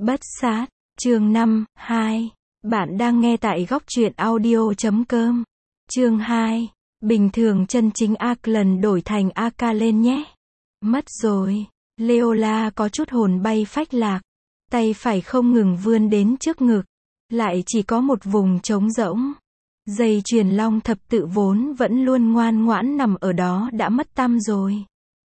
Bất sát, chương 5, 2. Bạn đang nghe tại góc truyện audio.com. Chương 2. Bình thường chân chính Auckland đổi thành Aka lên nhé. Mất rồi. Leola có chút hồn bay phách lạc. Tay phải không ngừng vươn đến trước ngực. Lại chỉ có một vùng trống rỗng. Dây chuyền long thập tự vốn vẫn luôn ngoan ngoãn nằm ở đó đã mất tăm rồi.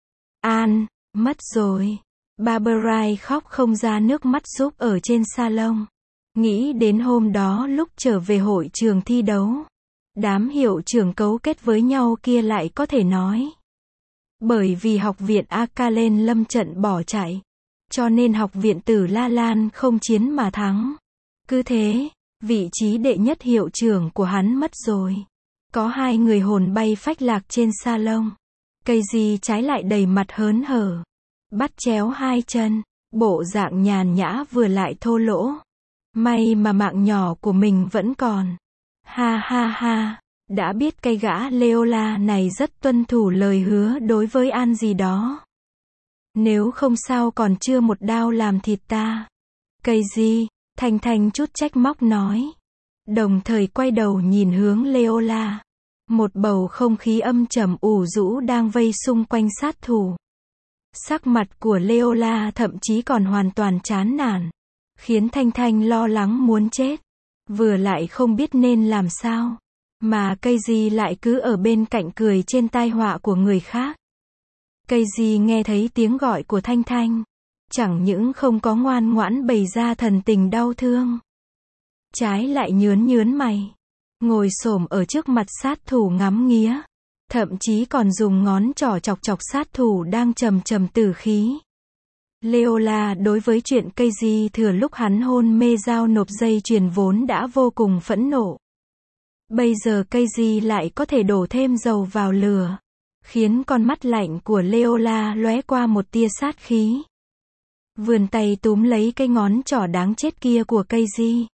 An, mất rồi. Barbara khóc không ra nước mắt giúp ở trên salon. Nghĩ đến hôm đó lúc trở về hội trường thi đấu. Đám hiệu trưởng cấu kết với nhau kia lại có thể nói. Bởi vì học viện Auckland lâm trận bỏ chạy. Cho nên học viện Tử La Lan không chiến mà thắng. Cứ thế, vị trí đệ nhất hiệu trưởng của hắn mất rồi. Có hai người hồn bay phách lạc trên salon. Cây gì trái lại đầy mặt hớn hở. Bắt chéo hai chân, bộ dạng nhàn nhã vừa lại thô lỗ. May mà mạng nhỏ của mình vẫn còn. Ha ha ha, đã biết cây gã Leola này rất tuân thủ lời hứa đối với An gì đó. Nếu không sao còn chưa một đao làm thịt ta. Cây gì, Thanh Thanh chút trách móc nói. Đồng thời quay đầu nhìn hướng Leola. Một bầu không khí âm trầm ủ rũ đang vây xung quanh sát thủ. Sắc mặt của Leola thậm chí còn hoàn toàn chán nản. Khiến Thanh Thanh lo lắng muốn chết. Vừa lại không biết nên làm sao. Mà cây gì lại cứ ở bên cạnh cười trên tai họa của người khác. Cây gì nghe thấy tiếng gọi của Thanh Thanh. Chẳng những không có ngoan ngoãn bày ra thần tình đau thương. Trái lại nhớn mày. Ngồi xổm ở trước mặt sát thủ ngắm nghía. Thậm chí còn dùng ngón trỏ chọc chọc sát thủ đang trầm trầm tử khí. Leola đối với chuyện cây gì thừa lúc hắn hôn mê giao nộp dây chuyền vốn đã vô cùng phẫn nộ. Bây giờ cây gì lại có thể đổ thêm dầu vào lửa. Khiến con mắt lạnh của Leola lóe qua một tia sát khí. Vươn tay túm lấy cái ngón trỏ đáng chết kia của cây gì.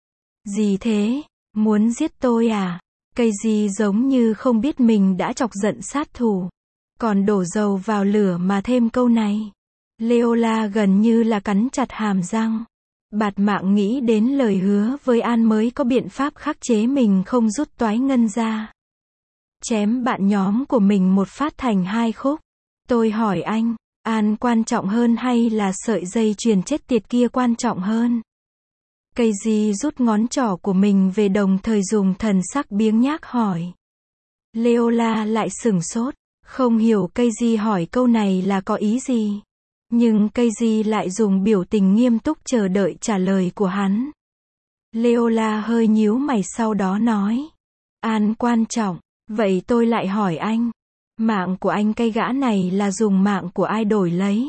Gì thế? Muốn giết tôi à? Cây gì giống như không biết mình đã chọc giận sát thủ. Còn đổ dầu vào lửa mà thêm câu này. Leola gần như là cắn chặt hàm răng. Bạt mạng nghĩ đến lời hứa với An mới có biện pháp khắc chế mình không rút toái ngân ra. Chém bạn nhóm của mình một phát thành hai khúc. Tôi hỏi anh, An quan trọng hơn hay là sợi dây chuyền chết tiệt kia quan trọng hơn? Cây gì rút ngón trỏ của mình về đồng thời dùng thần sắc biếng nhác hỏi. Leola lại sửng sốt, không hiểu cây gì hỏi câu này là có ý gì. Nhưng cây gì lại dùng biểu tình nghiêm túc chờ đợi trả lời của hắn. Leola hơi nhíu mày sau đó nói. An quan trọng, vậy tôi lại hỏi anh. Mạng của anh cây gã này là dùng mạng của ai đổi lấy?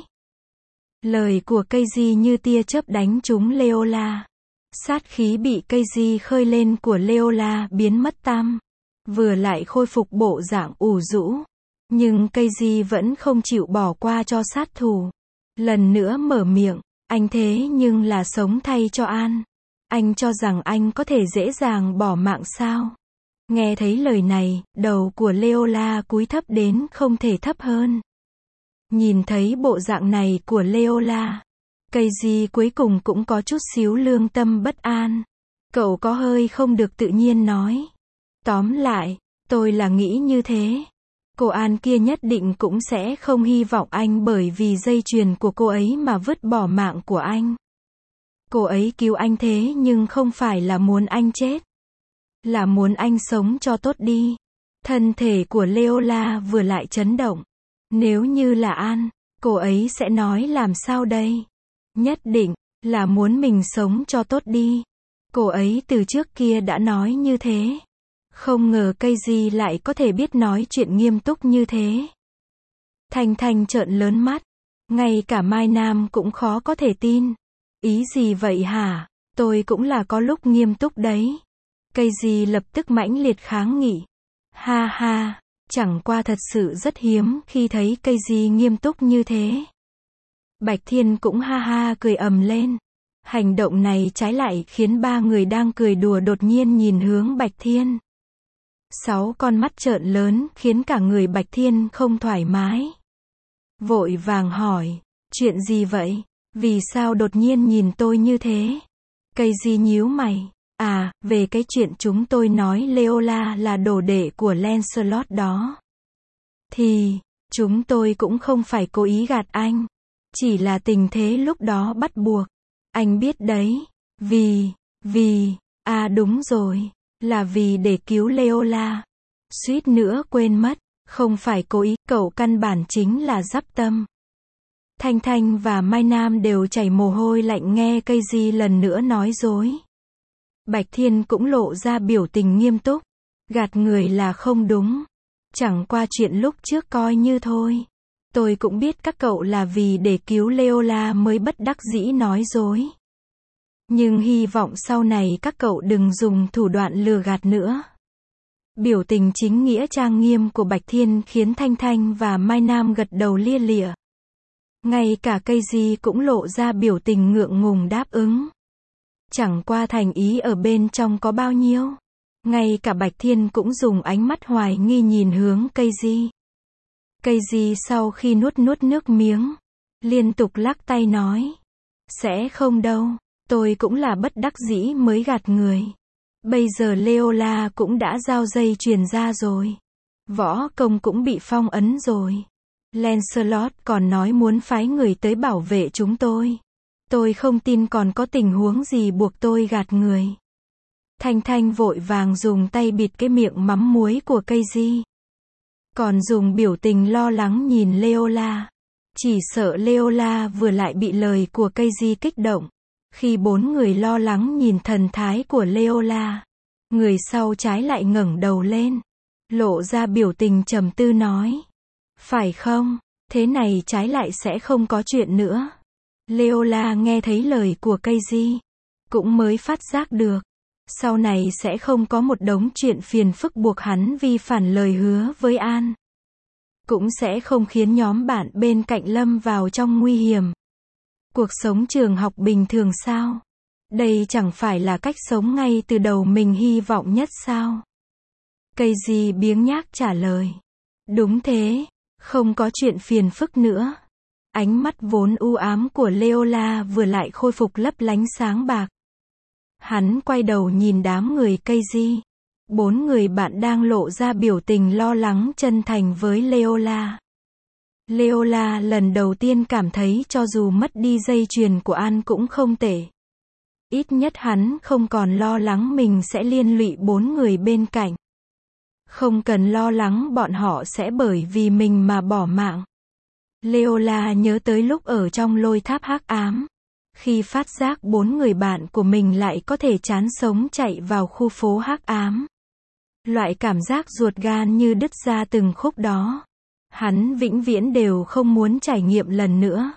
Lời của cây gì như tia chớp đánh trúng Leola. Sát khí bị cây gì khơi lên của Leola biến mất tăm. Vừa lại khôi phục bộ dạng ủ rũ. Nhưng cây gì vẫn không chịu bỏ qua cho sát thủ. Lần nữa mở miệng, anh thế nhưng là sống thay cho An. Anh cho rằng anh có thể dễ dàng bỏ mạng sao? Nghe thấy lời này, đầu của Leola cúi thấp đến không thể thấp hơn. Nhìn thấy bộ dạng này của Leola, cây gì cuối cùng cũng có chút xíu lương tâm bất an. Cậu có hơi không được tự nhiên nói. Tóm lại, tôi là nghĩ như thế. Cô An kia nhất định cũng sẽ không hy vọng anh bởi vì dây chuyền của cô ấy mà vứt bỏ mạng của anh. Cô ấy cứu anh thế nhưng không phải là muốn anh chết. Là muốn anh sống cho tốt đi. Thân thể của Leola vừa lại chấn động. Nếu như là An, cô ấy sẽ nói làm sao đây? Nhất định là muốn mình sống cho tốt đi. Cô ấy từ trước kia đã nói như thế. Không ngờ cây gì lại có thể biết nói chuyện nghiêm túc như thế. Thanh Thanh trợn lớn mắt. Ngay cả Mai Nam cũng khó có thể tin. Ý gì vậy hả? Tôi cũng là có lúc nghiêm túc đấy. Cây gì lập tức mãnh liệt kháng nghị. Ha ha, chẳng qua thật sự rất hiếm khi thấy cây gì nghiêm túc như thế. Bạch Thiên cũng ha ha cười ầm lên. Hành động này trái lại khiến ba người đang cười đùa đột nhiên nhìn hướng Bạch Thiên. 6 con mắt trợn lớn khiến cả người Bạch Thiên không thoải mái. Vội vàng hỏi, chuyện gì vậy? Vì sao đột nhiên nhìn tôi như thế? Casey nhíu mày. À, về cái chuyện chúng tôi nói Leola là đồ đệ của Lancelot đó. Thì, chúng tôi cũng không phải cố ý gạt anh. Chỉ là tình thế lúc đó bắt buộc. Anh biết đấy. Đúng rồi. Là vì để cứu Leola. Suýt nữa quên mất. Không phải cố ý, cậu căn bản chính là dắp tâm. Thanh Thanh và Mai Nam đều chảy mồ hôi lạnh nghe Casey lần nữa nói dối. Bạch Thiên cũng lộ ra biểu tình nghiêm túc. Gạt người là không đúng. Chẳng qua chuyện lúc trước coi như thôi. Tôi cũng biết các cậu là vì để cứu Leola mới bất đắc dĩ nói dối. Nhưng hy vọng sau này các cậu đừng dùng thủ đoạn lừa gạt nữa. Biểu tình chính nghĩa trang nghiêm của Bạch Thiên khiến Thanh Thanh và Mai Nam gật đầu lia lịa. Ngay cả Casey cũng lộ ra biểu tình ngượng ngùng đáp ứng. Chẳng qua thành ý ở bên trong có bao nhiêu. Ngay cả Bạch Thiên cũng dùng ánh mắt hoài nghi nhìn hướng Casey. Casey sau khi nuốt nước miếng, liên tục lắc tay nói. Sẽ không đâu, tôi cũng là bất đắc dĩ mới gạt người. Bây giờ Leola cũng đã giao dây chuyền ra rồi. Võ công cũng bị phong ấn rồi. Lancelot còn nói muốn phái người tới bảo vệ chúng tôi. Tôi không tin còn có tình huống gì buộc tôi gạt người. Thanh Thanh vội vàng dùng tay bịt cái miệng mắm muối của Casey. Còn dùng biểu tình lo lắng nhìn Leola. Chỉ sợ Leola vừa lại bị lời của Casey kích động. Khi bốn người lo lắng nhìn thần thái của Leola, người sau trái lại ngẩng đầu lên, lộ ra biểu tình trầm tư nói. Phải không? Thế này trái lại sẽ không có chuyện nữa. Leola nghe thấy lời của Casey, cũng mới phát giác được. Sau này sẽ không có một đống chuyện phiền phức buộc hắn vi phản lời hứa với An. Cũng sẽ không khiến nhóm bạn bên cạnh lâm vào trong nguy hiểm. Cuộc sống trường học bình thường sao? Đây chẳng phải là cách sống ngay từ đầu mình hy vọng nhất sao? Casey biếng nhác trả lời. Đúng thế, không có chuyện phiền phức nữa. Ánh mắt vốn u ám của Leola vừa lại khôi phục lấp lánh sáng bạc. Hắn quay đầu nhìn đám người Casey. Bốn người bạn đang lộ ra biểu tình lo lắng chân thành với Leola. Leola lần đầu tiên cảm thấy cho dù mất đi dây chuyền của An cũng không tệ. Ít nhất hắn không còn lo lắng mình sẽ liên lụy bốn người bên cạnh. Không cần lo lắng bọn họ sẽ bởi vì mình mà bỏ mạng. Leola nhớ tới lúc ở trong lôi tháp hắc ám. Khi phát giác bốn người bạn của mình lại có thể chán sống chạy vào khu phố hắc ám. Loại cảm giác ruột gan như đứt ra từng khúc đó. Hắn vĩnh viễn đều không muốn trải nghiệm lần nữa.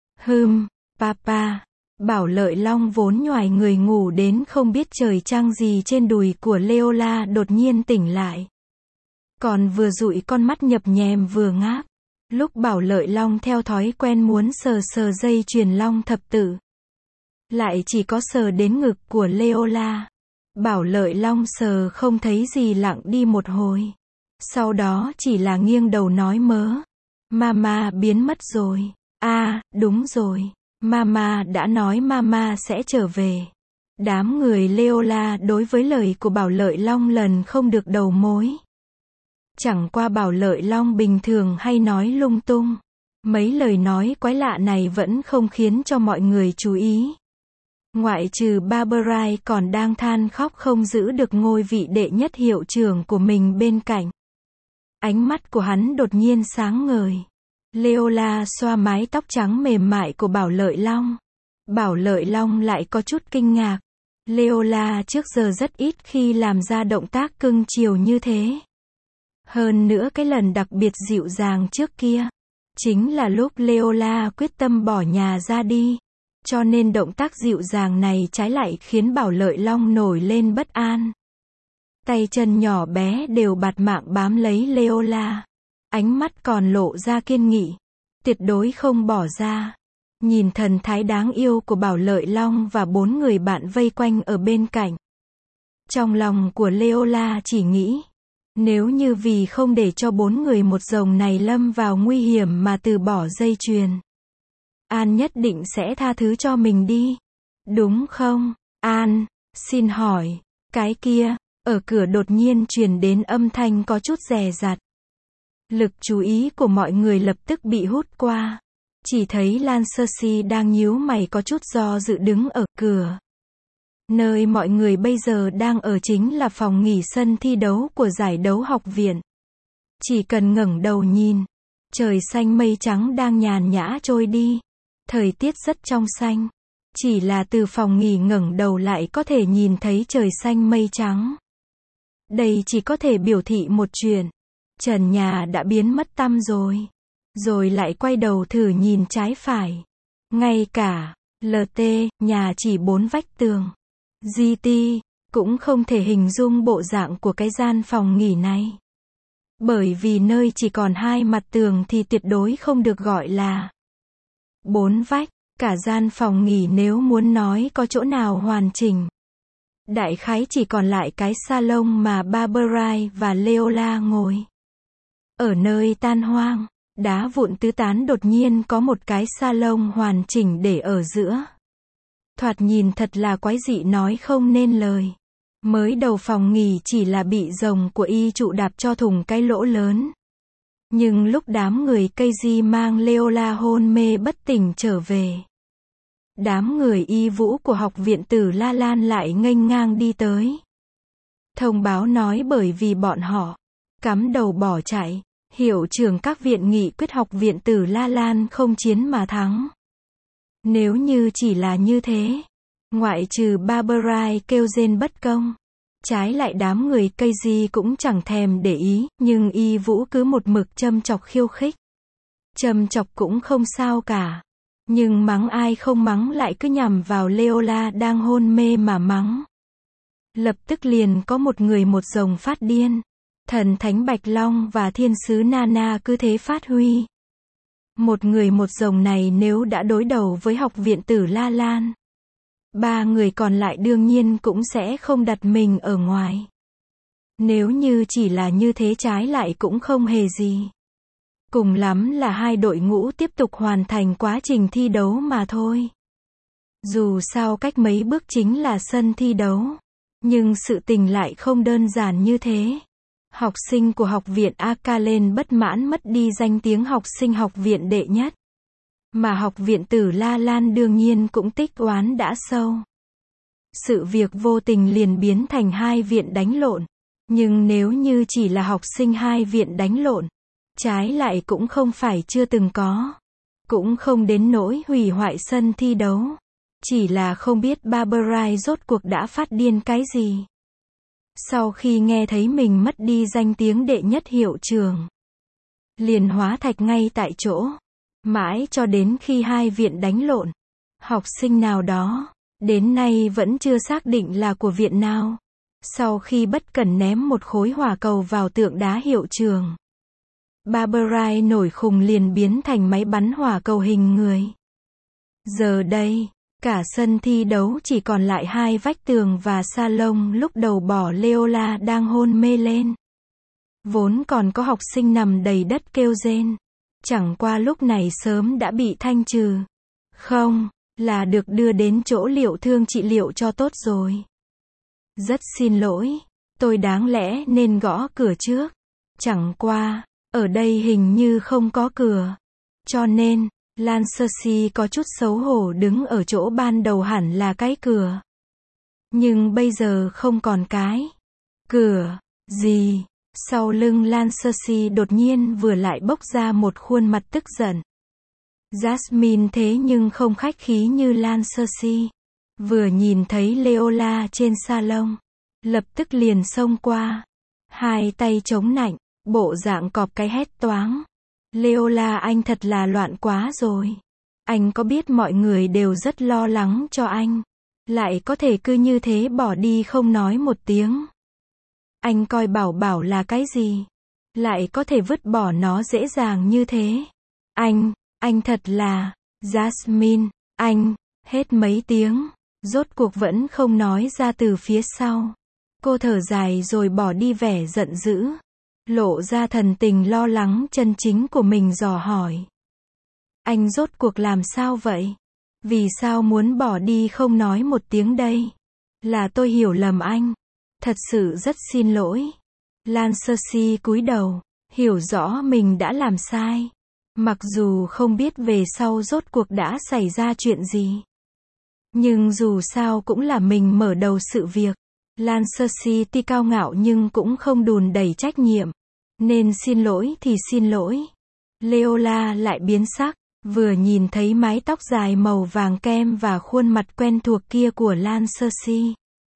Papa. Bảo Lợi Long vốn nhoài người ngủ đến không biết trời trăng gì trên đùi của Leola đột nhiên tỉnh lại. Còn vừa dụi con mắt nhập nhèm vừa ngáp. Lúc Bảo Lợi Long theo thói quen muốn sờ dây chuyền long thập tự. Lại chỉ có sờ đến ngực của Leola. Bảo Lợi Long sờ không thấy gì lặng đi một hồi. Sau đó chỉ là nghiêng đầu nói mớ. Mama biến mất rồi. À, đúng rồi. Mama đã nói Mama sẽ trở về. Đám người Leola đối với lời của Bảo Lợi Long lần không được đầu mối. Chẳng qua Bảo Lợi Long bình thường hay nói lung tung. Mấy lời nói quái lạ này vẫn không khiến cho mọi người chú ý. Ngoại trừ Barberai còn đang than khóc không giữ được ngôi vị đệ nhất hiệu trưởng của mình bên cạnh. Ánh mắt của hắn đột nhiên sáng ngời. Leola xoa mái tóc trắng mềm mại của Bảo Lợi Long. Bảo Lợi Long lại có chút kinh ngạc. Leola trước giờ rất ít khi làm ra động tác cưng chiều như thế. Hơn nữa cái lần đặc biệt dịu dàng trước kia, chính là lúc Leola quyết tâm bỏ nhà ra đi. Cho nên động tác dịu dàng này trái lại khiến Bảo Lợi Long nổi lên bất an. Tay chân nhỏ bé đều bạt mạng bám lấy Leola. Ánh mắt còn lộ ra kiên nghị. Tuyệt đối không bỏ ra. Nhìn thần thái đáng yêu của Bảo Lợi Long và bốn người bạn vây quanh ở bên cạnh. Trong lòng của Leola chỉ nghĩ. Nếu như vì không để cho bốn người một rồng này lâm vào nguy hiểm mà từ bỏ dây chuyền. An nhất định sẽ tha thứ cho mình đi. Đúng không, An? Xin hỏi, cái kia, ở cửa đột nhiên truyền đến âm thanh có chút dè dặt. Lực chú ý của mọi người lập tức bị hút qua. Chỉ thấy Lan Cersei đang nhíu mày có chút do dự đứng ở cửa. Nơi mọi người bây giờ đang ở chính là phòng nghỉ sân thi đấu của giải đấu học viện. Chỉ cần ngẩng đầu nhìn, trời xanh mây trắng đang nhàn nhã trôi đi. Thời tiết rất trong xanh. Chỉ là từ phòng nghỉ ngẩng đầu lại có thể nhìn thấy trời xanh mây trắng. Đây chỉ có thể biểu thị một chuyện. Trần nhà đã biến mất tăm rồi. Rồi lại quay đầu thử nhìn trái phải. Ngay cả LT, nhà chỉ 4 vách tường. GT, cũng không thể hình dung bộ dạng của cái gian phòng nghỉ này. Bởi vì nơi chỉ còn 2 mặt tường thì tuyệt đối không được gọi là 4 vách. Cả gian phòng nghỉ nếu muốn nói có chỗ nào hoàn chỉnh. Đại khái chỉ còn lại cái salon mà Barberry và Leola ngồi. Ở nơi tan hoang, đá vụn tứ tán đột nhiên có một cái salon hoàn chỉnh để ở giữa. Thoạt nhìn thật là quái dị nói không nên lời. Mới đầu phòng nghỉ chỉ là bị rồng của y trụ đạp cho thủng cái lỗ lớn. Nhưng lúc đám người Keiji mang Leola hôn mê bất tỉnh trở về, đám người y vũ của học viện Tử La Lan lại nghênh ngang đi tới. Thông báo nói bởi vì bọn họ cắm đầu bỏ chạy, hiệu trưởng các viện nghị quyết học viện Tử La Lan không chiến mà thắng. Nếu như chỉ là như thế, ngoại trừ Barberry kêu rên bất công, trái lại đám người Keiji cũng chẳng thèm để ý, nhưng y vũ cứ một mực châm chọc khiêu khích. Châm chọc cũng không sao cả. Nhưng mắng ai không mắng lại cứ nhằm vào Leola đang hôn mê mà mắng. Lập tức liền có một người một rồng phát điên. Thần Thánh Bạch Long và Thiên sứ Nana cứ thế phát huy. Một người một rồng này nếu đã đối đầu với học viện Tử La Lan, 3 người còn lại đương nhiên cũng sẽ không đặt mình ở ngoài. Nếu như chỉ là như thế trái lại cũng không hề gì. Cùng lắm là 2 đội ngũ tiếp tục hoàn thành quá trình thi đấu mà thôi. Dù sao cách mấy bước chính là sân thi đấu. Nhưng sự tình lại không đơn giản như thế. Học sinh của học viện Akalen bất mãn mất đi danh tiếng học sinh học viện đệ nhất. Mà học viện Tử La Lan đương nhiên cũng tích oán đã sâu. Sự việc vô tình liền biến thành 2 viện đánh lộn. Nhưng nếu như chỉ là học sinh 2 viện đánh lộn, trái lại cũng không phải chưa từng có. Cũng không đến nỗi hủy hoại sân thi đấu. Chỉ là không biết Barberry rốt cuộc đã phát điên cái gì. Sau khi nghe thấy mình mất đi danh tiếng đệ nhất hiệu trường, liền hóa thạch ngay tại chỗ. Mãi cho đến khi 2 viện đánh lộn, học sinh nào đó, đến nay vẫn chưa xác định là của viện nào. Sau khi bất cẩn ném một khối hỏa cầu vào tượng đá hiệu trường, Barberry nổi khùng liền biến thành máy bắn hỏa cầu hình người. Giờ đây, cả sân thi đấu chỉ còn lại 2 vách tường và salon lúc đầu bỏ Leola đang hôn mê lên. Vốn còn có học sinh nằm đầy đất kêu rên. Chẳng qua lúc này sớm đã bị thanh trừ. Không, là được đưa đến chỗ liệu thương trị liệu cho tốt rồi. Rất xin lỗi, tôi đáng lẽ nên gõ cửa trước. Chẳng qua, ở đây hình như không có cửa. Cho nên, Lan Cersei có chút xấu hổ đứng ở chỗ ban đầu hẳn là cái cửa. Nhưng bây giờ không còn cái cửa gì. Sau lưng Lan Cersei đột nhiên vừa lại bốc ra một khuôn mặt tức giận. Jasmine thế nhưng không khách khí như Lan Cersei. Vừa nhìn thấy Leola trên salon, lập tức liền xông qua. 2 tay chống nạnh, bộ dạng cọp cái hét toáng. Leola anh thật là loạn quá rồi. Anh có biết mọi người đều rất lo lắng cho anh. Lại có thể cứ như thế bỏ đi không nói một tiếng. Anh coi bảo bảo là cái gì? Lại có thể vứt bỏ nó dễ dàng như thế. Anh thật là, Jasmine, anh, hết mấy tiếng, rốt cuộc vẫn không nói ra từ phía sau. Cô thở dài rồi bỏ đi vẻ giận dữ, lộ ra thần tình lo lắng chân chính của mình dò hỏi. Anh rốt cuộc làm sao vậy? Vì sao muốn bỏ đi không nói một tiếng đây? Là tôi hiểu lầm anh. Thật sự rất xin lỗi. Lan Cersei cúi đầu, hiểu rõ mình đã làm sai. Mặc dù không biết về sau rốt cuộc đã xảy ra chuyện gì. Nhưng dù sao cũng là mình mở đầu sự việc. Lan Cersei tuy cao ngạo nhưng cũng không đùn đẩy trách nhiệm. Nên xin lỗi thì xin lỗi. Leola lại biến sắc, vừa nhìn thấy mái tóc dài màu vàng kem và khuôn mặt quen thuộc kia của Lan Cersei.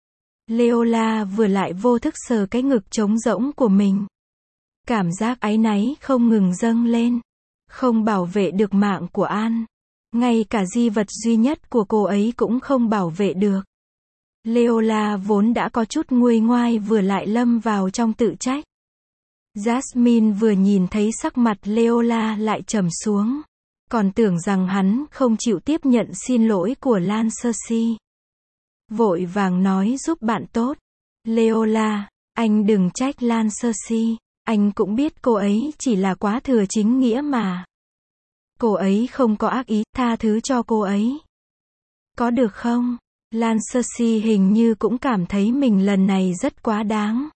Leola vừa lại vô thức sờ cái ngực trống rỗng của mình. Cảm giác áy náy không ngừng dâng lên. Không bảo vệ được mạng của An. Ngay cả di vật duy nhất của cô ấy cũng không bảo vệ được. Leola vốn đã có chút nguôi ngoai vừa lại lâm vào trong tự trách. Jasmine vừa nhìn thấy sắc mặt Leola lại trầm xuống. Còn tưởng rằng hắn không chịu tiếp nhận xin lỗi của Lan Cersei. Vội vàng nói giúp bạn tốt. Leola, anh đừng trách Lan Cersei. Anh cũng biết cô ấy chỉ là quá thừa chính nghĩa mà. Cô ấy không có ác ý, tha thứ cho cô ấy. Có được không? Lan Cersei hình như cũng cảm thấy mình lần này rất quá đáng.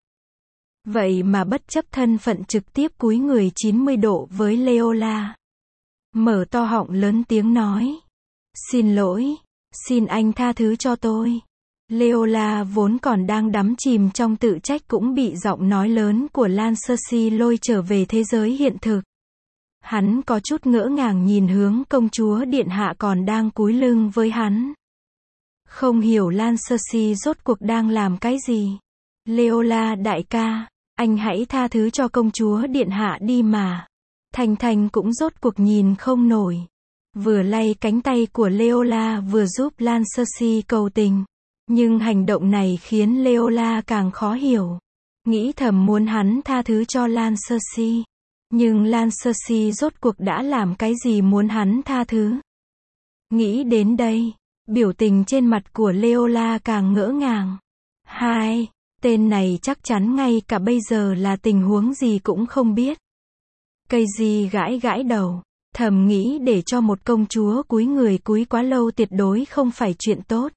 Vậy mà bất chấp thân phận trực tiếp cúi người 90 độ với Leola. Mở to họng lớn tiếng nói. Xin lỗi. Xin anh tha thứ cho tôi. Leola vốn còn đang đắm chìm trong tự trách cũng bị giọng nói lớn của Lan Cersei lôi trở về thế giới hiện thực. Hắn có chút ngỡ ngàng nhìn hướng công chúa điện hạ còn đang cúi lưng với hắn. Không hiểu Lan Cersei rốt cuộc đang làm cái gì. Leola đại ca, anh hãy tha thứ cho công chúa điện hạ đi mà. Thành Thành cũng rốt cuộc nhìn không nổi. Vừa lay cánh tay của Leola vừa giúp Lan Cersei cầu tình. Nhưng hành động này khiến Leola càng khó hiểu. Nghĩ thầm muốn hắn tha thứ cho Lan Cersei. Nhưng Lan Cersei rốt cuộc đã làm cái gì muốn hắn tha thứ? Nghĩ đến đây, biểu tình trên mặt của Leola càng ngỡ ngàng. Hai, tên này chắc chắn ngay cả bây giờ là tình huống gì cũng không biết. Cây gì gãi gãi đầu, thầm nghĩ để cho một công chúa cúi người cúi quá lâu tuyệt đối không phải chuyện tốt.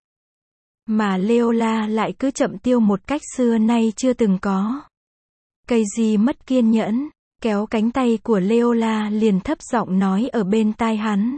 Mà Leola lại cứ chậm tiêu một cách xưa nay chưa từng có. Cây gì mất kiên nhẫn, kéo cánh tay của Leola liền thấp giọng nói ở bên tai hắn.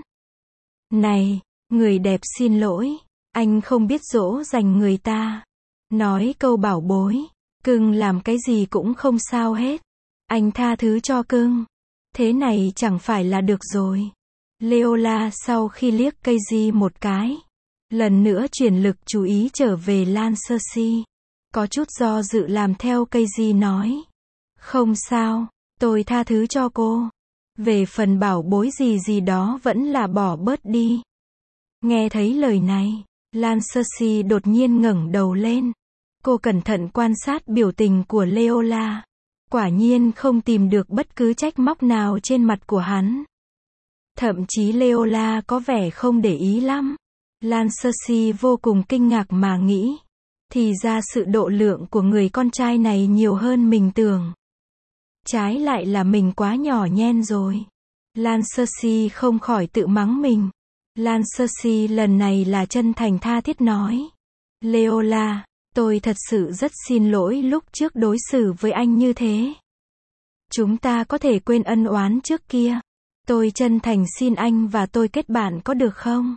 Này, người đẹp xin lỗi, anh không biết dỗ dành người ta. Nói câu bảo bối, cưng làm cái gì cũng không sao hết. Anh tha thứ cho cưng. Thế này chẳng phải là được rồi. Leola sau khi liếc cây gì một cái. Lần nữa chuyển lực chú ý trở về Lan Cersei. Có chút do dự làm theo cây gì nói. Không sao, tôi tha thứ cho cô. Về phần bảo bối gì gì đó vẫn là bỏ bớt đi. Nghe thấy lời này, Lan Cersei đột nhiên ngẩng đầu lên. Cô cẩn thận quan sát biểu tình của Leola. Quả nhiên không tìm được bất cứ trách móc nào trên mặt của hắn. Thậm chí Leola có vẻ không để ý lắm. Lan Cersei vô cùng kinh ngạc mà nghĩ. Thì ra sự độ lượng của người con trai này nhiều hơn mình tưởng. Trái lại là mình quá nhỏ nhen rồi. Lan Cersei không khỏi tự mắng mình. Lan Cersei lần này là chân thành tha thiết nói. Leola, tôi thật sự rất xin lỗi lúc trước đối xử với anh như thế. Chúng ta có thể quên ân oán trước kia. Tôi chân thành xin anh và tôi kết bạn có được không?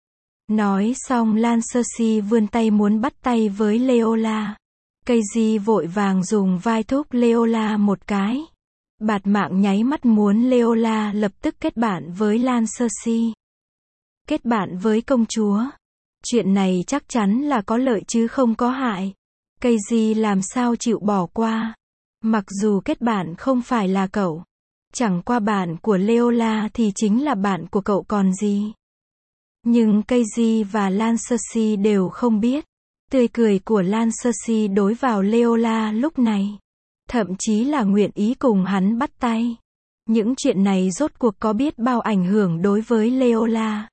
Nói xong Lan Cersei vươn tay muốn bắt tay với Leola. Cây gì vội vàng dùng vai thúc Leola một cái. Bạt mạng nháy mắt muốn Leola lập tức kết bạn với Lan Cersei. Kết bạn với công chúa. Chuyện này chắc chắn là có lợi chứ không có hại. Cây gì làm sao chịu bỏ qua. Mặc dù kết bạn không phải là cậu. Chẳng qua bạn của Leola thì chính là bạn của cậu còn gì. Nhưng cây gì và Lan Cersei đều không biết. Tươi cười của Lan Cersei đối vào Leola lúc này. Thậm chí là nguyện ý cùng hắn bắt tay. Những chuyện này rốt cuộc có biết bao ảnh hưởng đối với Leola.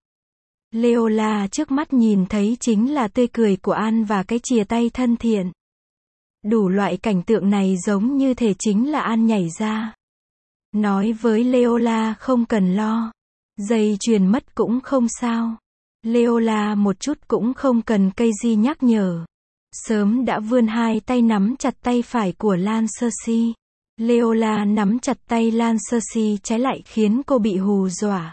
Leola trước mắt nhìn thấy chính là tươi cười của An và cái chìa tay thân thiện. Đủ loại cảnh tượng này giống như thể chính là An nhảy ra. Nói với Leola không cần lo. Dây chuyền mất cũng không sao. Leola một chút cũng không cần Casey nhắc nhở. Sớm đã vươn hai tay nắm chặt tay phải của Lan Cersei. Leola nắm chặt tay Lan Cersei trái lại khiến cô bị hù dọa.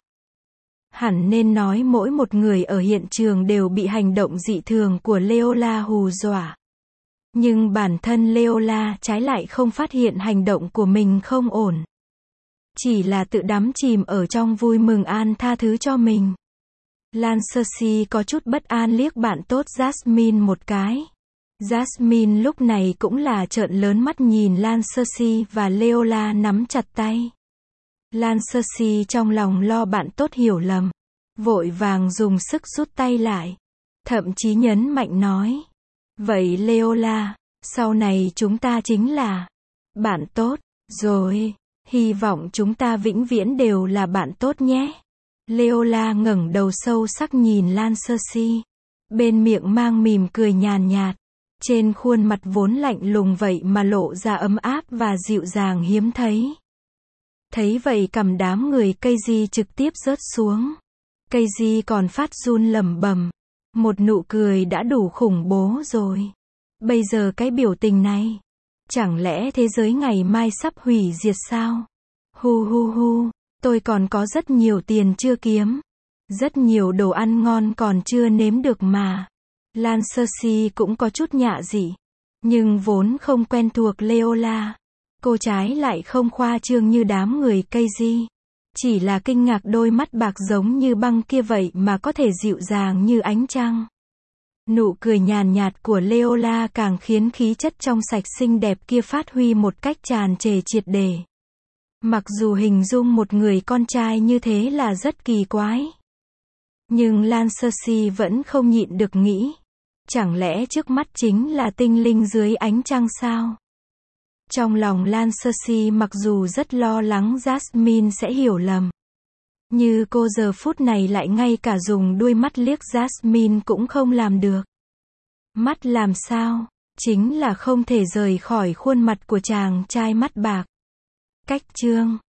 Hẳn nên nói mỗi một người ở hiện trường đều bị hành động dị thường của Leola hù dọa. Nhưng bản thân Leola trái lại không phát hiện hành động của mình không ổn. Chỉ là tự đắm chìm ở trong vui mừng an tha thứ cho mình. Lan Cersei có chút bất an liếc bạn tốt Jasmine một cái. Jasmine lúc này cũng là trợn lớn mắt nhìn Lan Cersei và Leola nắm chặt tay. Lan Cersei trong lòng lo bạn tốt hiểu lầm. Vội vàng dùng sức rút tay lại. Thậm chí nhấn mạnh nói. Vậy Leola, sau này chúng ta chính là bạn tốt, rồi. Hy vọng chúng ta vĩnh viễn đều là bạn tốt nhé. Leola ngẩng đầu sâu sắc nhìn Lan Cersei. Bên miệng mang mỉm cười nhàn nhạt. Trên khuôn mặt vốn lạnh lùng vậy mà lộ ra ấm áp và dịu dàng hiếm thấy. Thấy vậy cằm đám người Casey trực tiếp rớt xuống. Casey còn phát run lẩm bẩm. Một nụ cười đã đủ khủng bố rồi. Bây giờ cái biểu tình này. Chẳng lẽ thế giới ngày mai sắp hủy diệt sao? Hu hu hu, tôi còn có rất nhiều tiền chưa kiếm. Rất nhiều đồ ăn ngon còn chưa nếm được mà. Lan Cersei cũng có chút nhạ dị. Nhưng vốn không quen thuộc Leola. Cô trái lại không khoa trương như đám người Casey. Chỉ là kinh ngạc đôi mắt bạc giống như băng kia vậy mà có thể dịu dàng như ánh trăng. Nụ cười nhàn nhạt của Leola càng khiến khí chất trong sạch xinh đẹp kia phát huy một cách tràn trề triệt để. Mặc dù hình dung một người con trai như thế là rất kỳ quái. Nhưng Lan Cersei vẫn không nhịn được nghĩ. Chẳng lẽ trước mắt chính là tinh linh dưới ánh trăng sao? Trong lòng Lan Cersei mặc dù rất lo lắng Jasmine sẽ hiểu lầm. Như cô giờ phút này lại ngay cả dùng đuôi mắt liếc Jasmine cũng không làm được. Mắt làm sao? Chính là không thể rời khỏi khuôn mặt của chàng trai mắt bạc. Cách chương